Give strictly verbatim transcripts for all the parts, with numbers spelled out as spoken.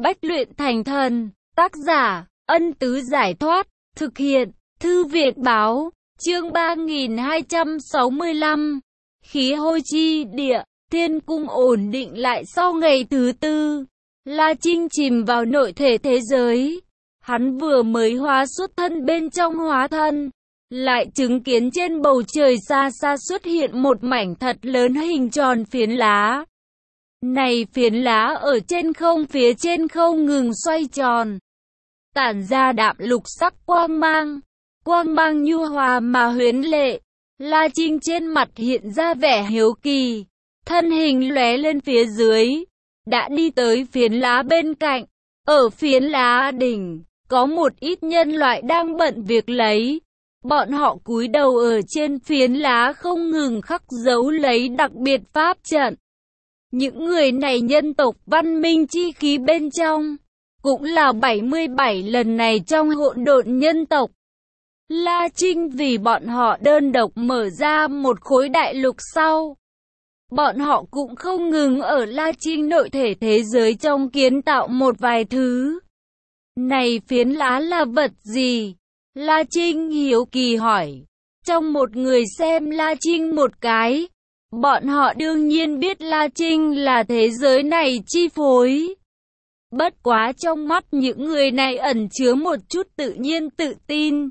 Bách luyện thành thần. Tác giả, Ân Tứ Giải Thoát. Thực hiện, Thư viện Báo. Chương ba nghìn hai trăm sáu mươi lăm. Khí hôi chi địa. Thiên cung ổn định lại sau ngày thứ tư. La Trinh chìm vào nội thể thế giới. Hắn vừa mới hóa xuất thân bên trong hóa thân, lại chứng kiến trên bầu trời xa xa xuất hiện một mảnh thật lớn hình tròn phiến lá. Này phiến lá ở trên không, phía trên không ngừng xoay tròn, tản ra đạm lục sắc quang mang. Quang mang nhu hòa mà huyến lệ. La Trinh trên mặt hiện ra vẻ hiếu kỳ, thân hình lóe lên phía dưới, đã đi tới phiến lá bên cạnh. Ở phiến lá đỉnh, có một ít nhân loại đang bận việc lấy. Bọn họ cúi đầu ở trên phiến lá không ngừng khắc dấu lấy đặc biệt pháp trận. Những người này nhân tộc văn minh chi khí bên trong, cũng là bảy mươi bảy lần này trong hỗn độn nhân tộc. La Trinh vì bọn họ đơn độc mở ra một khối đại lục sau. Bọn họ cũng không ngừng ở La Trinh nội thể thế giới trong kiến tạo một vài thứ. Này phiến lá là vật gì? La Trinh hiếu kỳ hỏi. Trong một người xem La Trinh một cái, bọn họ đương nhiên biết La Trinh là thế giới này chi phối. Bất quá trong mắt những người này ẩn chứa một chút tự nhiên tự tin.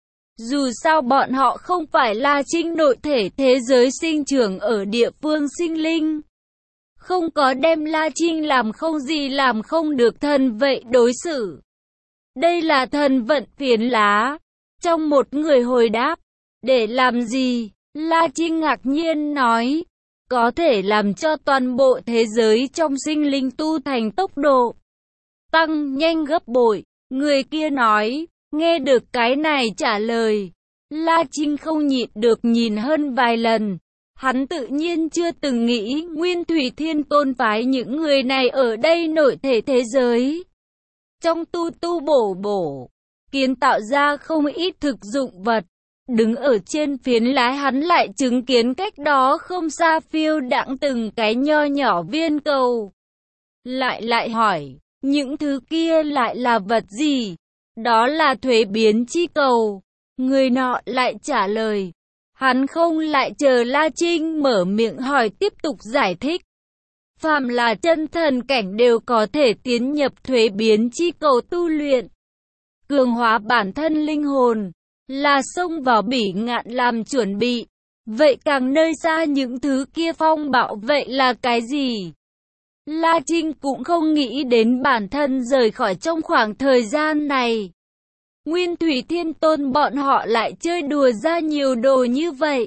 Dù sao bọn họ không phải La Trinh nội thể thế giới sinh trưởng ở địa phương sinh linh, không có đem La Trinh làm không gì làm không được thần vậy đối xử. Đây là thần vận phiến lá. Trong một người hồi đáp. Để làm gì? La Trinh ngạc nhiên nói. Có thể làm cho toàn bộ thế giới trong sinh linh tu thành tốc độ tăng nhanh gấp bội. Người kia nói. Nghe được cái này trả lời, La Trinh không nhịn được nhìn hơn vài lần. Hắn tự nhiên chưa từng nghĩ Nguyên Thủy Thiên Tôn phái những người này ở đây nội thể thế giới, trong tu tu bổ bổ, kiến tạo ra không ít thực dụng vật. Đứng ở trên phiến lá, hắn lại chứng kiến cách đó không xa phiêu đãng từng cái nho nhỏ viên cầu. Lại lại hỏi, những thứ kia lại là vật gì? Đó là thuế biến chi cầu. Người nọ lại trả lời. Hắn không lại chờ La Trinh mở miệng hỏi tiếp tục giải thích. Phàm là chân thần cảnh đều có thể tiến nhập thuế biến chi cầu tu luyện, cường hóa bản thân linh hồn, là xông vào bỉ ngạn làm chuẩn bị. Vậy càng nơi xa những thứ kia phong bạo vậy là cái gì? La Trinh cũng không nghĩ đến bản thân rời khỏi trong khoảng thời gian này. Nguyên Thủy Thiên Tôn bọn họ lại chơi đùa ra nhiều đồ như vậy.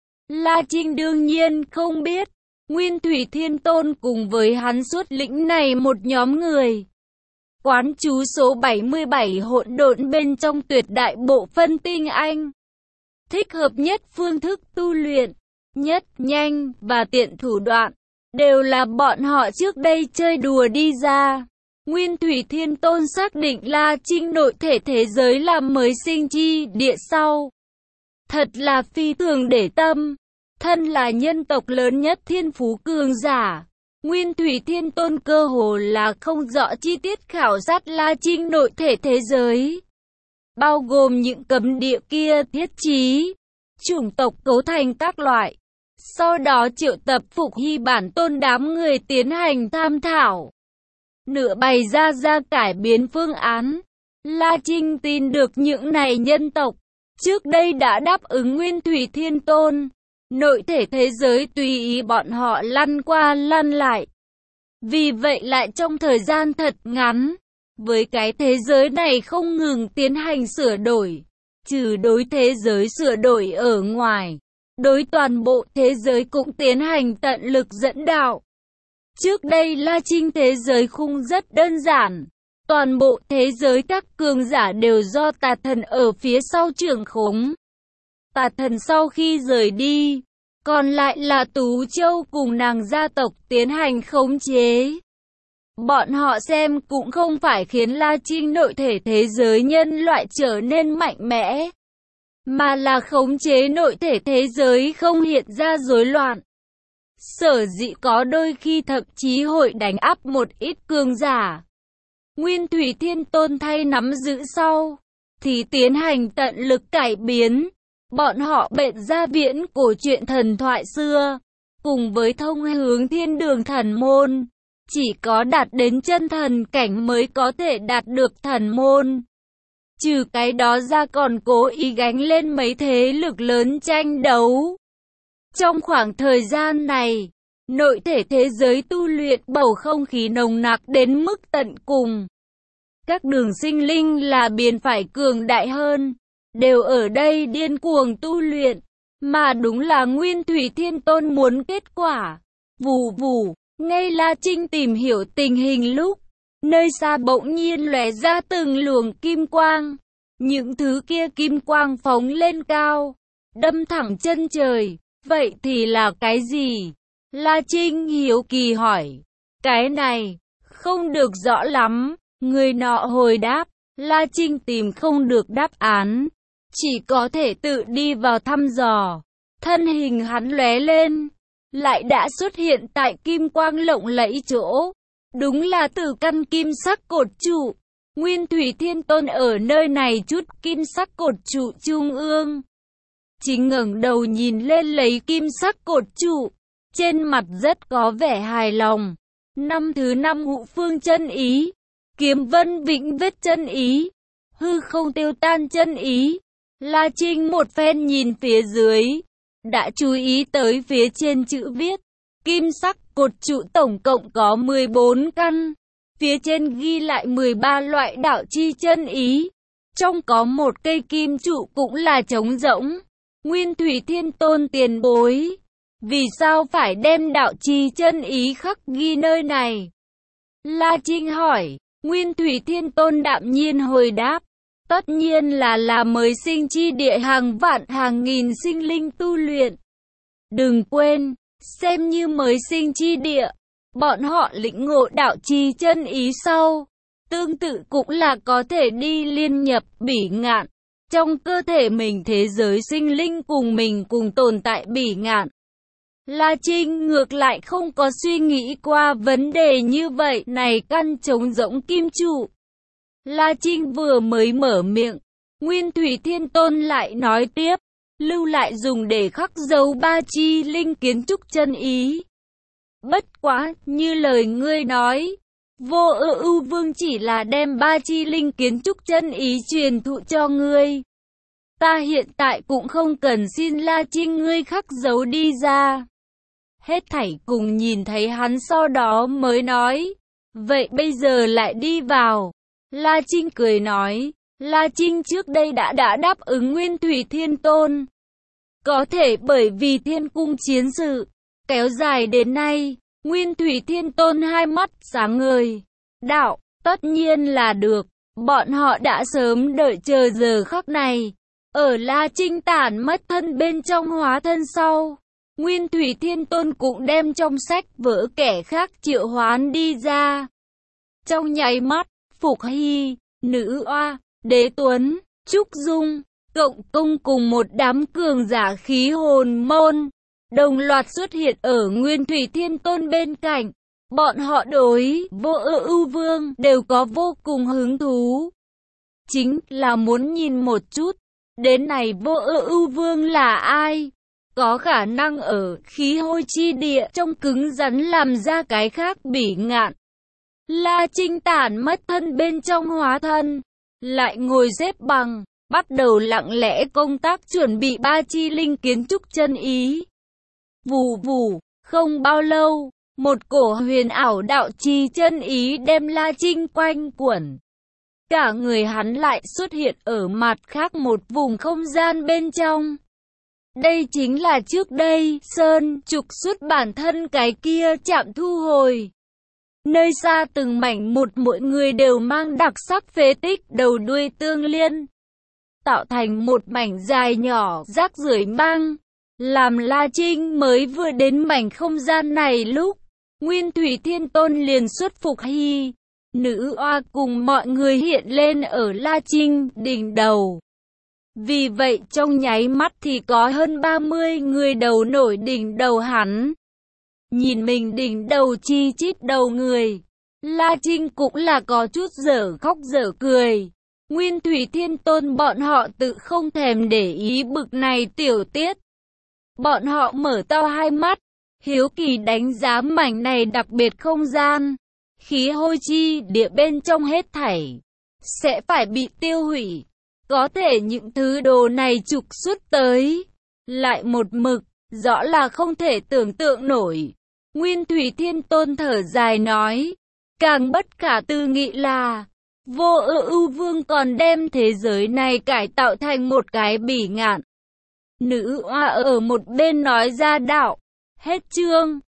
La Trinh đương nhiên không biết. Nguyên Thủy Thiên Tôn cùng với hắn xuất lĩnh này một nhóm người. Quán chú số bảy mươi bảy hỗn độn bên trong tuyệt đại bộ phân tinh anh. Thích hợp nhất phương thức tu luyện, nhất nhanh và tiện thủ đoạn, đều là bọn họ trước đây chơi đùa đi ra. Nguyên Thủy Thiên Tôn xác định La Trinh nội thể thế giới là mới sinh chi địa sau. Thật là phi thường để tâm. Thân là nhân tộc lớn nhất thiên phú cường giả, Nguyên Thủy Thiên Tôn cơ hồ là không rõ chi tiết khảo sát La Trinh nội thể thế giới, bao gồm những cấm địa kia, thiết trí, chủng tộc cấu thành các loại. Sau đó triệu tập Phục Hy bản tôn đám người tiến hành tham thảo, nửa bày ra ra cải biến phương án. La Trinh tin được những này nhân tộc trước đây đã đáp ứng Nguyên Thủy Thiên Tôn. Nội thể thế giới tùy ý bọn họ lăn qua lăn lại. Vì vậy lại trong thời gian thật ngắn, với cái thế giới này không ngừng tiến hành sửa đổi. Trừ đối thế giới sửa đổi ở ngoài, đối toàn bộ thế giới cũng tiến hành tận lực dẫn đạo. Trước đây La Trinh thế giới khung rất đơn giản. Toàn bộ thế giới các cường giả đều do tà thần ở phía sau trưởng khống. Tà thần sau khi rời đi, còn lại là Tú Châu cùng nàng gia tộc tiến hành khống chế. Bọn họ xem cũng không phải khiến La Trinh nội thể thế giới nhân loại trở nên mạnh mẽ, mà là khống chế nội thể thế giới không hiện ra rối loạn. Sở dĩ có đôi khi thậm chí hội đánh áp một ít cường giả, Nguyên Thủy Thiên Tôn thay nắm giữ sau, thì tiến hành tận lực cải biến. Bọn họ bệnh ra viễn cổ truyện thần thoại xưa, cùng với thông hướng thiên đường thần môn. Chỉ có đạt đến chân thần cảnh mới có thể đạt được thần môn. Trừ cái đó ra còn cố ý gánh lên mấy thế lực lớn tranh đấu. Trong khoảng thời gian này, nội thể thế giới tu luyện bầu không khí nồng nặc đến mức tận cùng. Các đường sinh linh là biến phải cường đại hơn, đều ở đây điên cuồng tu luyện, mà đúng là Nguyên Thủy Thiên Tôn muốn kết quả. Vù vù, ngay La Trinh tìm hiểu tình hình lúc, nơi xa bỗng nhiên lóe ra từng luồng kim quang. Những thứ kia kim quang phóng lên cao, đâm thẳng chân trời. Vậy thì là cái gì? La Trinh hiếu kỳ hỏi. Cái này, không được rõ lắm. Người nọ hồi đáp. La Trinh tìm không được đáp án, chỉ có thể tự đi vào thăm dò. Thân hình hắn lóe lên, lại đã xuất hiện tại kim quang lộng lẫy chỗ. Đúng là từ căn kim sắc cột trụ. Nguyên Thủy Thiên Tôn ở nơi này chút kim sắc cột trụ trung ương. Chính ngẩng đầu nhìn lên lấy kim sắc cột trụ, trên mặt rất có vẻ hài lòng. Năm thứ năm ngũ phương chân ý, kiếm vân vĩnh vết chân ý, hư không tiêu tan chân ý. La Trinh một phen nhìn phía dưới, đã chú ý tới phía trên chữ viết. Kim sắc cột trụ tổng cộng có mười bốn căn, phía trên ghi lại mười ba loại đạo chi chân ý. Trong có một cây kim trụ cũng là trống rỗng. Nguyên Thủy Thiên Tôn tiền bối, vì sao phải đem đạo chi chân ý khắc ghi nơi này? La Trinh hỏi. Nguyên Thủy Thiên Tôn đạm nhiên hồi đáp. Tất nhiên là là mới sinh chi địa hàng vạn hàng nghìn sinh linh tu luyện. Đừng quên, xem như mới sinh chi địa, bọn họ lĩnh ngộ đạo chi chân ý sau, tương tự cũng là có thể đi liên nhập bỉ ngạn. Trong cơ thể mình thế giới sinh linh cùng mình cùng tồn tại bỉ ngạn. La Trinh ngược lại không có suy nghĩ qua vấn đề như vậy. Này căn trống rỗng kim trụ. La Trinh vừa mới mở miệng, Nguyên Thủy Thiên Tôn lại nói tiếp, lưu lại dùng để khắc dấu ba chi linh kiến trúc chân ý. Bất quá, như lời ngươi nói, Vô Ư Ưu Vương chỉ là đem ba chi linh kiến trúc chân ý truyền thụ cho ngươi. Ta hiện tại cũng không cần xin La Trinh ngươi khắc dấu đi ra. Hết thảy cùng nhìn thấy hắn sau đó mới nói. Vậy bây giờ lại đi vào. La Trinh cười nói. La Trinh trước đây đã đã đáp ứng Nguyên Thủy Thiên Tôn. Có thể bởi vì thiên cung chiến sự kéo dài đến nay, Nguyên Thủy Thiên Tôn hai mắt sáng ngời. Đạo, tất nhiên là được. Bọn họ đã sớm đợi chờ giờ khắc này. Ở La Trinh tản mất thân bên trong hóa thân sau, Nguyên Thủy Thiên Tôn cũng đem trong sách vở kẻ khác triệu hoán đi ra. Trong nháy mắt, Phục Hy, Nữ Oa, Đế Tuấn, Trúc Dung, Cộng Công cùng một đám cường giả khí hồn môn, đồng loạt xuất hiện ở Nguyên Thủy Thiên Tôn bên cạnh. Bọn họ đối Vô Ư Ưu Vương đều có vô cùng hứng thú. Chính là muốn nhìn một chút, đến này Vô Ư Ưu Vương là ai? Có khả năng ở khí hôi chi địa trong cứng rắn làm ra cái khác bỉ ngạn. La Trinh tản mất thân bên trong hóa thân, lại ngồi xếp bằng, bắt đầu lặng lẽ công tác chuẩn bị ba chi linh kiến trúc chân ý. Vù vù, không bao lâu, một cổ huyền ảo đạo chi chân ý đem La Trinh quanh quẩn. Cả người hắn lại xuất hiện ở mặt khác một vùng không gian bên trong. Đây chính là trước đây Sơn trục xuất bản thân cái kia chạm thu hồi. Nơi xa từng mảnh một mỗi người đều mang đặc sắc phế tích đầu đuôi tương liên, tạo thành một mảnh dài nhỏ rác rưởi băng. Làm La Trinh mới vừa đến mảnh không gian này lúc, Nguyên Thủy Thiên Tôn liền xuất Phục Hy, Nữ Oa cùng mọi người hiện lên ở La Trinh đỉnh đầu. Vì vậy trong nháy mắt thì có hơn ba mươi người đầu nổi đỉnh đầu hắn. Nhìn mình đỉnh đầu chi chít đầu người, La Trinh cũng là có chút dở khóc dở cười. Nguyên Thủy Thiên Tôn bọn họ tự không thèm để ý bực này tiểu tiết. Bọn họ mở to hai mắt, hiếu kỳ đánh giá mảnh này đặc biệt không gian. Khí hôi chi địa bên trong hết thảy sẽ phải bị tiêu hủy. Có thể những thứ đồ này trục xuất tới, lại một mực, rõ là không thể tưởng tượng nổi. Nguyên Thủy Thiên Tôn thở dài nói, càng bất khả tư nghị là, Vô Ưu Ưu Vương còn đem thế giới này cải tạo thành một cái bỉ ngạn. Nữ oa ở một bên nói ra đạo, hết chương.